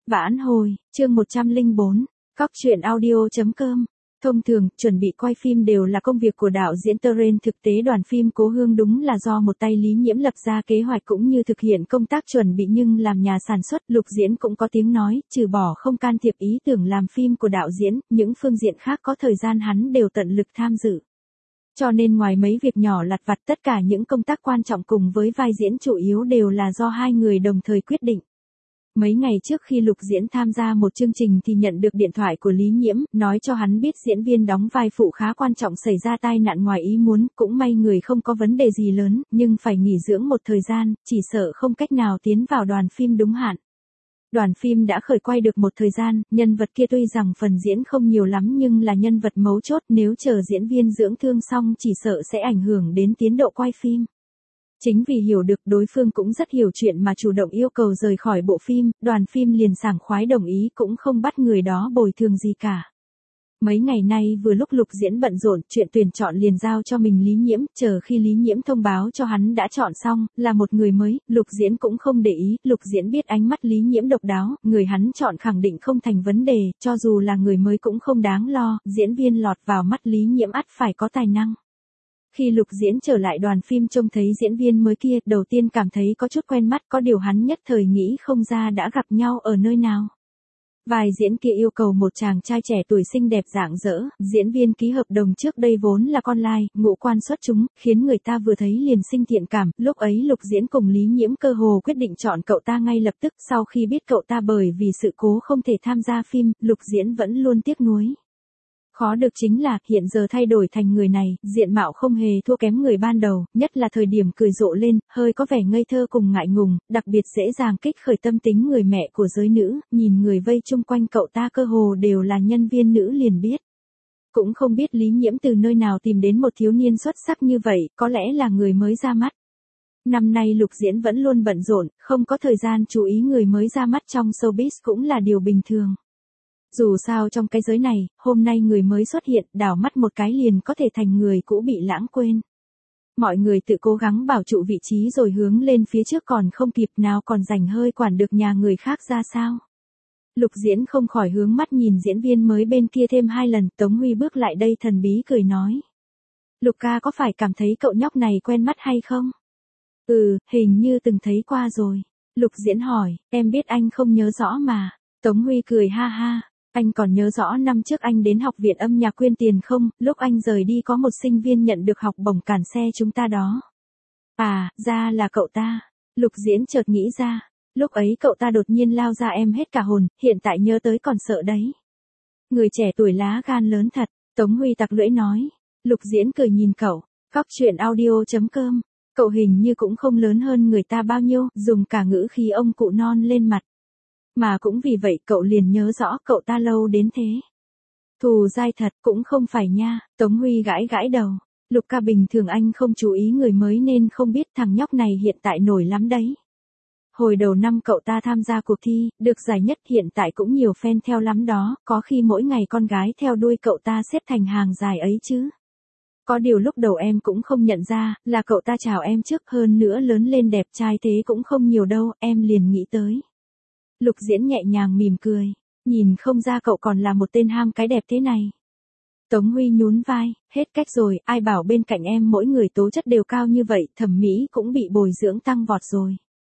Vãn hồi, chương 104, Cóc truyện audio.com. Thông thường, chuẩn bị quay phim đều là công việc của đạo diễn Terence, thực tế đoàn phim Cố Hương đúng là do một tay Lý Nhiễm lập ra kế hoạch cũng như thực hiện công tác chuẩn bị, nhưng làm nhà sản xuất, Lục Diễn cũng có tiếng nói, trừ bỏ không can thiệp ý tưởng làm phim của đạo diễn, những phương diện khác có thời gian hắn đều tận lực tham dự. Cho nên ngoài mấy việc nhỏ lặt vặt, tất cả những công tác quan trọng cùng với vai diễn chủ yếu đều là do hai người đồng thời quyết định. Mấy ngày trước khi Lục Diễn tham gia một chương trình thì nhận được điện thoại của Lý Nhiễm, nói cho hắn biết diễn viên đóng vai phụ khá quan trọng xảy ra tai nạn ngoài ý muốn, cũng may người không có vấn đề gì lớn, nhưng phải nghỉ dưỡng một thời gian, chỉ sợ không cách nào tiến vào đoàn phim đúng hạn. Đoàn phim đã khởi quay được một thời gian, nhân vật kia tuy rằng phần diễn không nhiều lắm nhưng là nhân vật mấu chốt, nếu chờ diễn viên dưỡng thương xong chỉ sợ sẽ ảnh hưởng đến tiến độ quay phim. Chính vì hiểu được đối phương cũng rất hiểu chuyện mà chủ động yêu cầu rời khỏi bộ phim, đoàn phim liền sảng khoái đồng ý, cũng không bắt người đó bồi thường gì cả. Mấy ngày nay vừa lúc Lục Diễn bận rộn, chuyện tuyển chọn liền giao cho mình Lý Nhiễm, chờ khi Lý Nhiễm thông báo cho hắn đã chọn xong, là một người mới, Lục Diễn cũng không để ý, Lục Diễn biết ánh mắt Lý Nhiễm độc đáo, người hắn chọn khẳng định không thành vấn đề, cho dù là người mới cũng không đáng lo, diễn viên lọt vào mắt Lý Nhiễm ắt phải có tài năng. Khi Lục Diễn trở lại đoàn phim trông thấy diễn viên mới kia, đầu tiên cảm thấy có chút quen mắt, có điều hắn nhất thời nghĩ không ra đã gặp nhau ở nơi nào. Vai diễn kia yêu cầu một chàng trai trẻ tuổi xinh đẹp rạng rỡ, diễn viên ký hợp đồng trước đây vốn là con lai, ngũ quan xuất chúng, khiến người ta vừa thấy liền sinh thiện cảm, lúc ấy Lục Diễn cùng Lý Nhiễm cơ hồ quyết định chọn cậu ta ngay lập tức, sau khi biết cậu ta bởi vì sự cố không thể tham gia phim, Lục Diễn vẫn luôn tiếc nuối. Khó được chính là, hiện giờ thay đổi thành người này, diện mạo không hề thua kém người ban đầu, nhất là thời điểm cười rộ lên, hơi có vẻ ngây thơ cùng ngại ngùng, đặc biệt dễ dàng kích khởi tâm tính người mẹ của giới nữ, nhìn người vây chung quanh cậu ta cơ hồ đều là nhân viên nữ liền biết. Cũng không biết Lý Nhiễm từ nơi nào tìm đến một thiếu niên xuất sắc như vậy, có lẽ là người mới ra mắt. Năm nay Lục Diễn vẫn luôn bận rộn, không có thời gian chú ý người mới ra mắt trong showbiz cũng là điều bình thường. Dù sao trong cái giới này, hôm nay người mới xuất hiện, đảo mắt một cái liền có thể thành người cũ bị lãng quên. Mọi người tự cố gắng bảo trụ vị trí rồi hướng lên phía trước, còn không kịp nào còn rảnh hơi quản được nhà người khác ra sao. Lục Diễn không khỏi hướng mắt nhìn diễn viên mới bên kia thêm hai lần, Tống Huy bước lại đây thần bí cười nói. Lục ca có phải cảm thấy cậu nhóc này quen mắt hay không? Hình như từng thấy qua rồi. Lục Diễn hỏi, em biết anh không nhớ rõ mà. Tống Huy cười ha ha. Anh còn nhớ rõ năm trước anh đến học viện âm nhạc quyên tiền không, lúc anh rời đi có một sinh viên nhận được học bổng cản xe chúng ta đó. À, ra là cậu ta. Lục Diễn chợt nghĩ ra. Lúc ấy cậu ta đột nhiên lao ra em hết cả hồn, hiện tại nhớ tới còn sợ đấy. Người trẻ tuổi lá gan lớn thật, Tống Huy tặc lưỡi nói. Lục Diễn cười nhìn cậu, Cóc truyện audio.com. Cậu hình như cũng không lớn hơn người ta bao nhiêu, dùng cả ngữ khí ông cụ non lên mặt. Mà cũng vì vậy cậu liền nhớ rõ cậu ta lâu đến thế. Thù dai thật, cũng không phải nha, Tống Huy gãi gãi đầu. Lục ca bình thường anh không chú ý người mới nên không biết thằng nhóc này hiện tại nổi lắm đấy. Hồi đầu năm cậu ta tham gia cuộc thi, được giải nhất, hiện tại cũng nhiều fan theo lắm đó, có khi mỗi ngày con gái theo đuôi cậu ta xếp thành hàng dài ấy chứ. Có điều lúc đầu em cũng không nhận ra, là cậu ta chào em trước, hơn nữa lớn lên đẹp trai thế cũng không nhiều đâu, em liền nghĩ tới. Lục Diễn nhẹ nhàng mỉm cười, nhìn không ra cậu còn là một tên ham cái đẹp thế này. Tống Huy nhún vai, hết cách rồi, ai bảo bên cạnh em mỗi người tố chất đều cao như vậy, thẩm mỹ cũng bị bồi dưỡng tăng vọt rồi.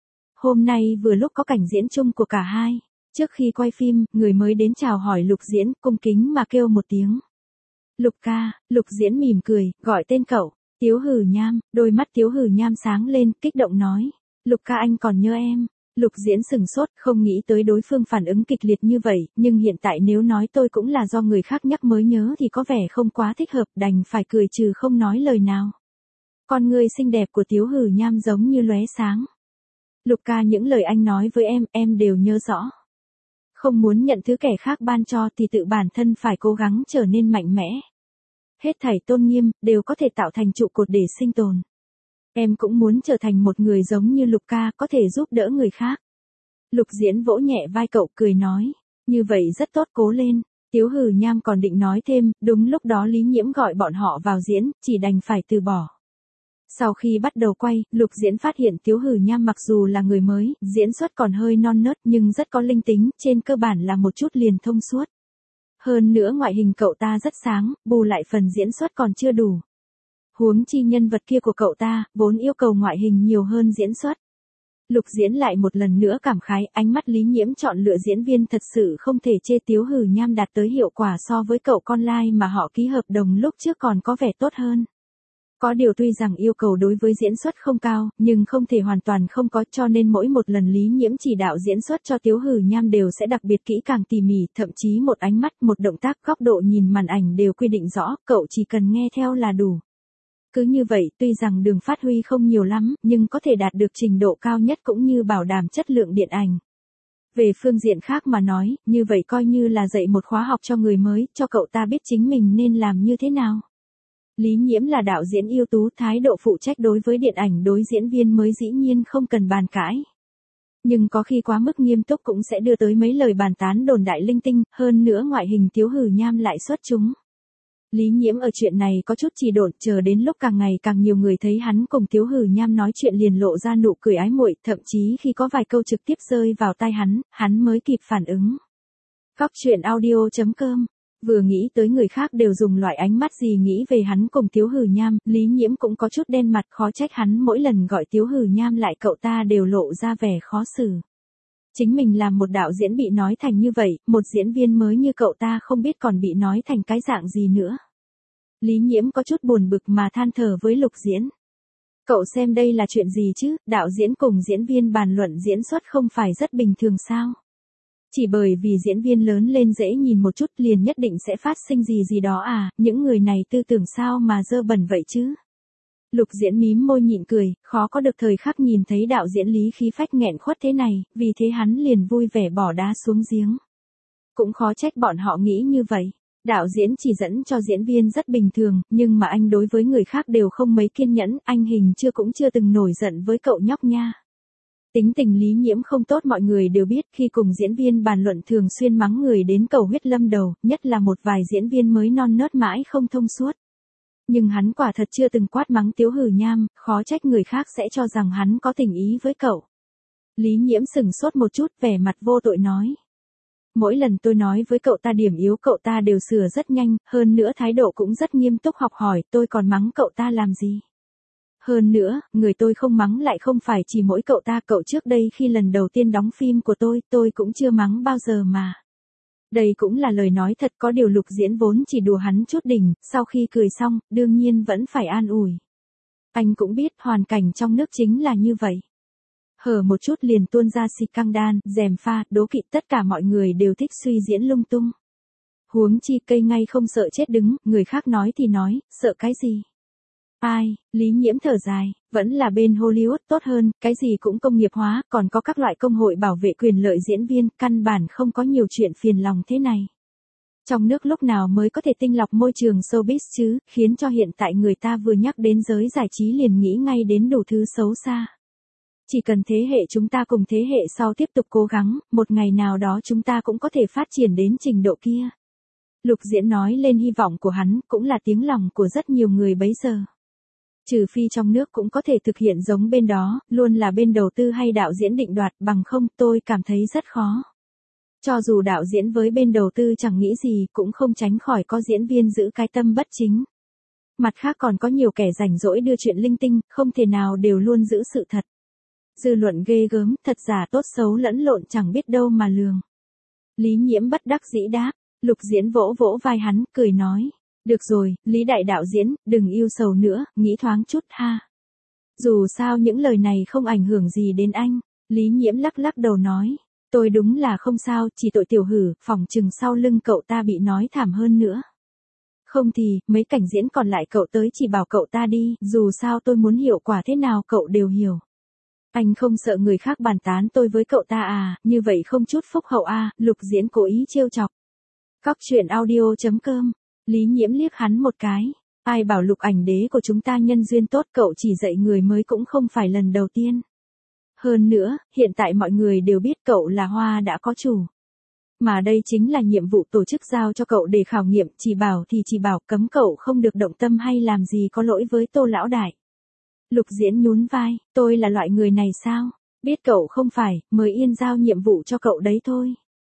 Hôm nay vừa lúc có cảnh diễn chung của cả hai. Trước khi quay phim, người mới đến chào hỏi Lục Diễn, cung kính mà kêu một tiếng. Lục ca, Lục Diễn mỉm cười, gọi tên cậu, Tiếu Hử Nham, đôi mắt Tiếu Hử Nham sáng lên, kích động nói. Lục ca anh còn nhớ em. Lục Diễn sừng sốt, không nghĩ tới đối phương phản ứng kịch liệt như vậy, nhưng hiện tại nếu nói tôi cũng là do người khác nhắc mới nhớ thì có vẻ không quá thích hợp, đành phải cười trừ không nói lời nào. Con người xinh đẹp của Tiếu Hử Nham giống như lóe sáng. Lục ca, những lời anh nói với em đều nhớ rõ. Không muốn nhận thứ kẻ khác ban cho thì tự bản thân phải cố gắng trở nên mạnh mẽ. Hết thảy tôn nghiêm, đều có thể tạo thành trụ cột để sinh tồn. Em cũng muốn trở thành một người giống như Lục ca, có thể giúp đỡ người khác. Lục Diễn vỗ nhẹ vai cậu cười nói, như vậy rất tốt, cố lên. Tiếu Hử Nham còn định nói thêm, đúng lúc đó Lý Nhiễm gọi bọn họ vào diễn, chỉ đành phải từ bỏ. Sau khi bắt đầu quay, Lục Diễn phát hiện Tiếu Hử Nham mặc dù là người mới, diễn xuất còn hơi non nớt nhưng rất có linh tính, trên cơ bản là một chút liền thông suốt. Hơn nữa ngoại hình cậu ta rất sáng, bù lại phần diễn xuất còn chưa đủ. Huống chi nhân vật kia của cậu ta, vốn yêu cầu ngoại hình nhiều hơn diễn xuất. Lục Diễn lại một lần nữa cảm khái, ánh mắt Lý Nhiễm chọn lựa diễn viên thật sự không thể chê. Tiếu Hử Nham đạt tới hiệu quả so với cậu con lai mà họ ký hợp đồng lúc trước còn có vẻ tốt hơn. Có điều tuy rằng yêu cầu đối với diễn xuất không cao, nhưng không thể hoàn toàn không có, cho nên mỗi một lần Lý Nhiễm chỉ đạo diễn xuất cho Tiếu Hử Nham đều sẽ đặc biệt kỹ càng tỉ mỉ, thậm chí một ánh mắt, một động tác, góc độ nhìn màn ảnh đều quy định rõ, cậu chỉ cần nghe theo là đủ. Cứ như vậy, tuy rằng đường phát huy không nhiều lắm, nhưng có thể đạt được trình độ cao nhất cũng như bảo đảm chất lượng điện ảnh. Về phương diện khác mà nói, như vậy coi như là dạy một khóa học cho người mới, cho cậu ta biết chính mình nên làm như thế nào. Lý Nhiễm là đạo diễn ưu tú, thái độ phụ trách đối với điện ảnh đối diễn viên mới dĩ nhiên không cần bàn cãi. Nhưng có khi quá mức nghiêm túc cũng sẽ đưa tới mấy lời bàn tán đồn đại linh tinh, hơn nữa ngoại hình Tiếu Hử Nham lại xuất chúng. Lý Nhiễm ở chuyện này có chút trì độn, chờ đến lúc càng ngày càng nhiều người thấy hắn cùng Tiếu Hử Nham nói chuyện liền lộ ra nụ cười ái muội, thậm chí khi có vài câu trực tiếp rơi vào tai hắn mới kịp phản ứng. Góc truyện audio.com. Vừa nghĩ tới người khác đều dùng loại ánh mắt gì nghĩ về hắn cùng Tiếu Hử Nham, Lý Nhiễm cũng có chút đen mặt, khó trách hắn mỗi lần gọi Tiếu Hử Nham lại cậu ta đều lộ ra vẻ khó xử. Chính mình làm một đạo diễn bị nói thành như vậy, một diễn viên mới như cậu ta không biết còn bị nói thành cái dạng gì nữa. Lý Nhiễm có chút buồn bực mà than thở với Lục Diễn. Cậu xem đây là chuyện gì chứ, đạo diễn cùng diễn viên bàn luận diễn xuất không phải rất bình thường sao? Chỉ bởi vì diễn viên lớn lên dễ nhìn một chút liền nhất định sẽ phát sinh gì gì đó à, những người này tư tưởng sao mà dơ bẩn vậy chứ? Lục Diễn mím môi nhịn cười, khó có được thời khắc nhìn thấy đạo diễn Lý khí phách nghẹn khuất thế này, vì thế hắn liền vui vẻ bỏ đá xuống giếng. Cũng khó trách bọn họ nghĩ như vậy. Đạo diễn chỉ dẫn cho diễn viên rất bình thường, nhưng mà anh đối với người khác đều không mấy kiên nhẫn, anh hình cũng chưa từng nổi giận với cậu nhóc nha. Tính tình Lý Nhiễm không tốt mọi người đều biết, khi cùng diễn viên bàn luận thường xuyên mắng người đến cầu huyết lâm đầu, nhất là một vài diễn viên mới non nớt mãi không thông suốt. Nhưng hắn quả thật chưa từng quát mắng Tiếu Hử Nham, khó trách người khác sẽ cho rằng hắn có tình ý với cậu. Lý Nhiễm sừng sốt một chút, vẻ mặt vô tội nói. Mỗi lần tôi nói với cậu ta điểm yếu cậu ta đều sửa rất nhanh, hơn nữa thái độ cũng rất nghiêm túc học hỏi, tôi còn mắng cậu ta làm gì. Hơn nữa, người tôi không mắng lại không phải chỉ mỗi cậu ta, cậu trước đây khi lần đầu tiên đóng phim của tôi cũng chưa mắng bao giờ mà. Đây cũng là lời nói thật, có điều Lục Diễn vốn chỉ đùa hắn chút đỉnh, sau khi cười xong, đương nhiên vẫn phải an ủi. Anh cũng biết hoàn cảnh trong nước chính là như vậy. Hở một chút liền tuôn ra xì căng đan, gièm pha, đố kỵ, tất cả mọi người đều thích suy diễn lung tung. Huống chi cây ngay không sợ chết đứng, người khác nói thì nói, sợ cái gì. Ai, Lý Nhiễm thở dài, vẫn là bên Hollywood tốt hơn, cái gì cũng công nghiệp hóa, còn có các loại công hội bảo vệ quyền lợi diễn viên, căn bản không có nhiều chuyện phiền lòng thế này. Trong nước lúc nào mới có thể tinh lọc môi trường showbiz chứ, khiến cho hiện tại người ta vừa nhắc đến giới giải trí liền nghĩ ngay đến đủ thứ xấu xa. Chỉ cần thế hệ chúng ta cùng thế hệ sau tiếp tục cố gắng, một ngày nào đó chúng ta cũng có thể phát triển đến trình độ kia. Lục Diễn nói lên hy vọng của hắn, cũng là tiếng lòng của rất nhiều người bấy giờ. Trừ phi trong nước cũng có thể thực hiện giống bên đó, luôn là bên đầu tư hay đạo diễn định đoạt, bằng không tôi cảm thấy rất khó. Cho dù đạo diễn với bên đầu tư chẳng nghĩ gì, cũng không tránh khỏi có diễn viên giữ cái tâm bất chính. Mặt khác còn có nhiều kẻ rảnh rỗi đưa chuyện linh tinh, không thể nào đều luôn giữ sự thật. Dư luận ghê gớm, thật giả tốt xấu lẫn lộn chẳng biết đâu mà lường. Lý Nhiễm bất đắc dĩ đáp, Lục Diễn vỗ vỗ vai hắn, cười nói. Được rồi, Lý đại đạo diễn, đừng yêu sầu nữa, nghĩ thoáng chút ha. Dù sao những lời này không ảnh hưởng gì đến anh. Lý Nhiễm lắc lắc đầu nói. Tôi đúng là không sao, chỉ tội Tiểu Hử, phỏng chừng sau lưng cậu ta bị nói thảm hơn nữa. Không thì, mấy cảnh diễn còn lại cậu tới chỉ bảo cậu ta đi, dù sao tôi muốn hiệu quả thế nào cậu đều hiểu. Anh không sợ người khác bàn tán tôi với cậu ta à, như vậy không chút phúc hậu à, Lục Diễn cố ý trêu chọc. Góc truyện audio.com. Lý Nhiễm liếc hắn một cái. Ai bảo Lục ảnh đế của chúng ta nhân duyên tốt, cậu chỉ dạy người mới cũng không phải lần đầu tiên. Hơn nữa, hiện tại mọi người đều biết cậu là hoa đã có chủ. Mà đây chính là nhiệm vụ tổ chức giao cho cậu để khảo nghiệm, chỉ bảo thì chỉ bảo, cấm cậu không được động tâm hay làm gì có lỗi với Tô lão đại. Lục Diễn nhún vai, tôi là loại người này sao? Biết cậu không phải, mới yên giao nhiệm vụ cho cậu đấy thôi.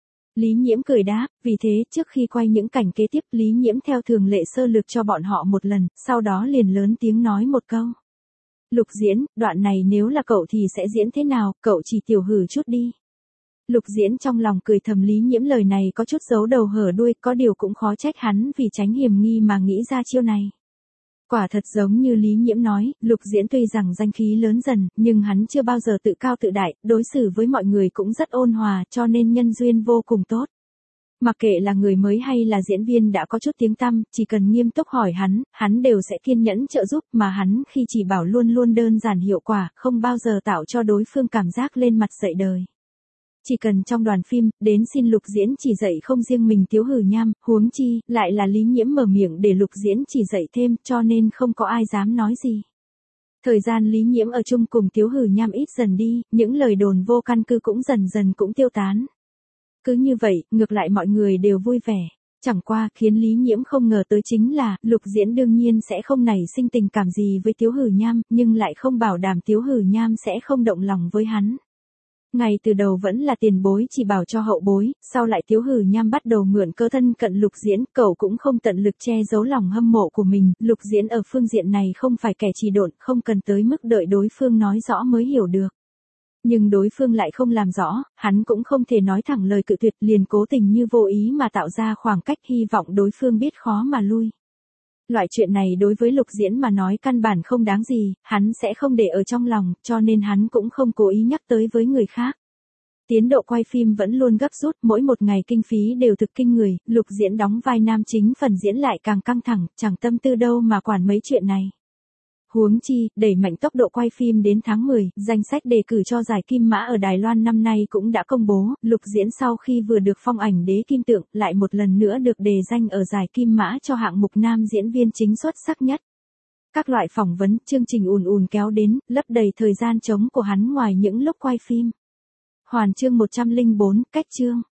Lý Nhiễm cười đáp, vì thế trước khi quay những cảnh kế tiếp Lý Nhiễm theo thường lệ sơ lược cho bọn họ một lần, sau đó liền lớn tiếng nói một câu. Lục Diễn, đoạn này nếu là cậu thì sẽ diễn thế nào, cậu chỉ tiểu hử chút đi. Lục Diễn trong lòng cười thầm Lý Nhiễm lời này có chút giấu đầu hở đuôi, có điều cũng khó trách hắn vì tránh hiểm nghi mà nghĩ ra chiêu này. Quả thật giống như Lý Nhiễm nói, Lục Diễn tuy rằng danh khí lớn dần, nhưng hắn chưa bao giờ tự cao tự đại, đối xử với mọi người cũng rất ôn hòa, cho nên nhân duyên vô cùng tốt. Mặc kệ là người mới hay là diễn viên đã có chút tiếng tăm, chỉ cần nghiêm túc hỏi hắn đều sẽ kiên nhẫn trợ giúp, mà hắn khi chỉ bảo luôn luôn đơn giản hiệu quả, không bao giờ tạo cho đối phương cảm giác lên mặt dạy đời. Chỉ cần trong đoàn phim, đến xin Lục Diễn chỉ dạy không riêng mình Tiếu Hử Nham, huống chi, lại là Lý Nhiễm mở miệng để Lục Diễn chỉ dạy thêm, cho nên không có ai dám nói gì. Thời gian Lý Nhiễm ở chung cùng Tiếu Hử Nham ít dần đi, những lời đồn vô căn cứ cũng dần dần cũng tiêu tán. Cứ như vậy, ngược lại mọi người đều vui vẻ. Chẳng qua, khiến Lý Nhiễm không ngờ tới chính là, Lục Diễn đương nhiên sẽ không nảy sinh tình cảm gì với Tiếu Hử Nham, nhưng lại không bảo đảm Tiếu Hử Nham sẽ không động lòng với hắn. Ngay từ đầu vẫn là tiền bối chỉ bảo cho hậu bối, sau lại Tiếu Hử Nham bắt đầu mượn cơ thân cận Lục Diễn, cậu cũng không tận lực che giấu lòng hâm mộ của mình, Lục Diễn ở phương diện này không phải kẻ trì độn, không cần tới mức đợi đối phương nói rõ mới hiểu được. Nhưng đối phương lại không làm rõ, hắn cũng không thể nói thẳng lời cự tuyệt, liền cố tình như vô ý mà tạo ra khoảng cách, hy vọng đối phương biết khó mà lui. Loại chuyện này đối với Lục Diễn mà nói căn bản không đáng gì, hắn sẽ không để ở trong lòng, cho nên hắn cũng không cố ý nhắc tới với người khác. Tiến độ quay phim vẫn luôn gấp rút, mỗi một ngày kinh phí đều thực kinh người, Lục Diễn đóng vai nam chính phần diễn lại càng căng thẳng, chẳng tâm tư đâu mà quản mấy chuyện này. Huống chi, đẩy mạnh tốc độ quay phim đến tháng 10, danh sách đề cử cho giải Kim Mã ở Đài Loan năm nay cũng đã công bố, Lục Diễn sau khi vừa được phong ảnh đế kim tượng, lại một lần nữa được đề danh ở giải Kim Mã cho hạng mục nam diễn viên chính xuất sắc nhất. Các loại phỏng vấn, chương trình ùn kéo đến, lấp đầy thời gian trống của hắn ngoài những lúc quay phim. Hoàn chương 104, cách chương.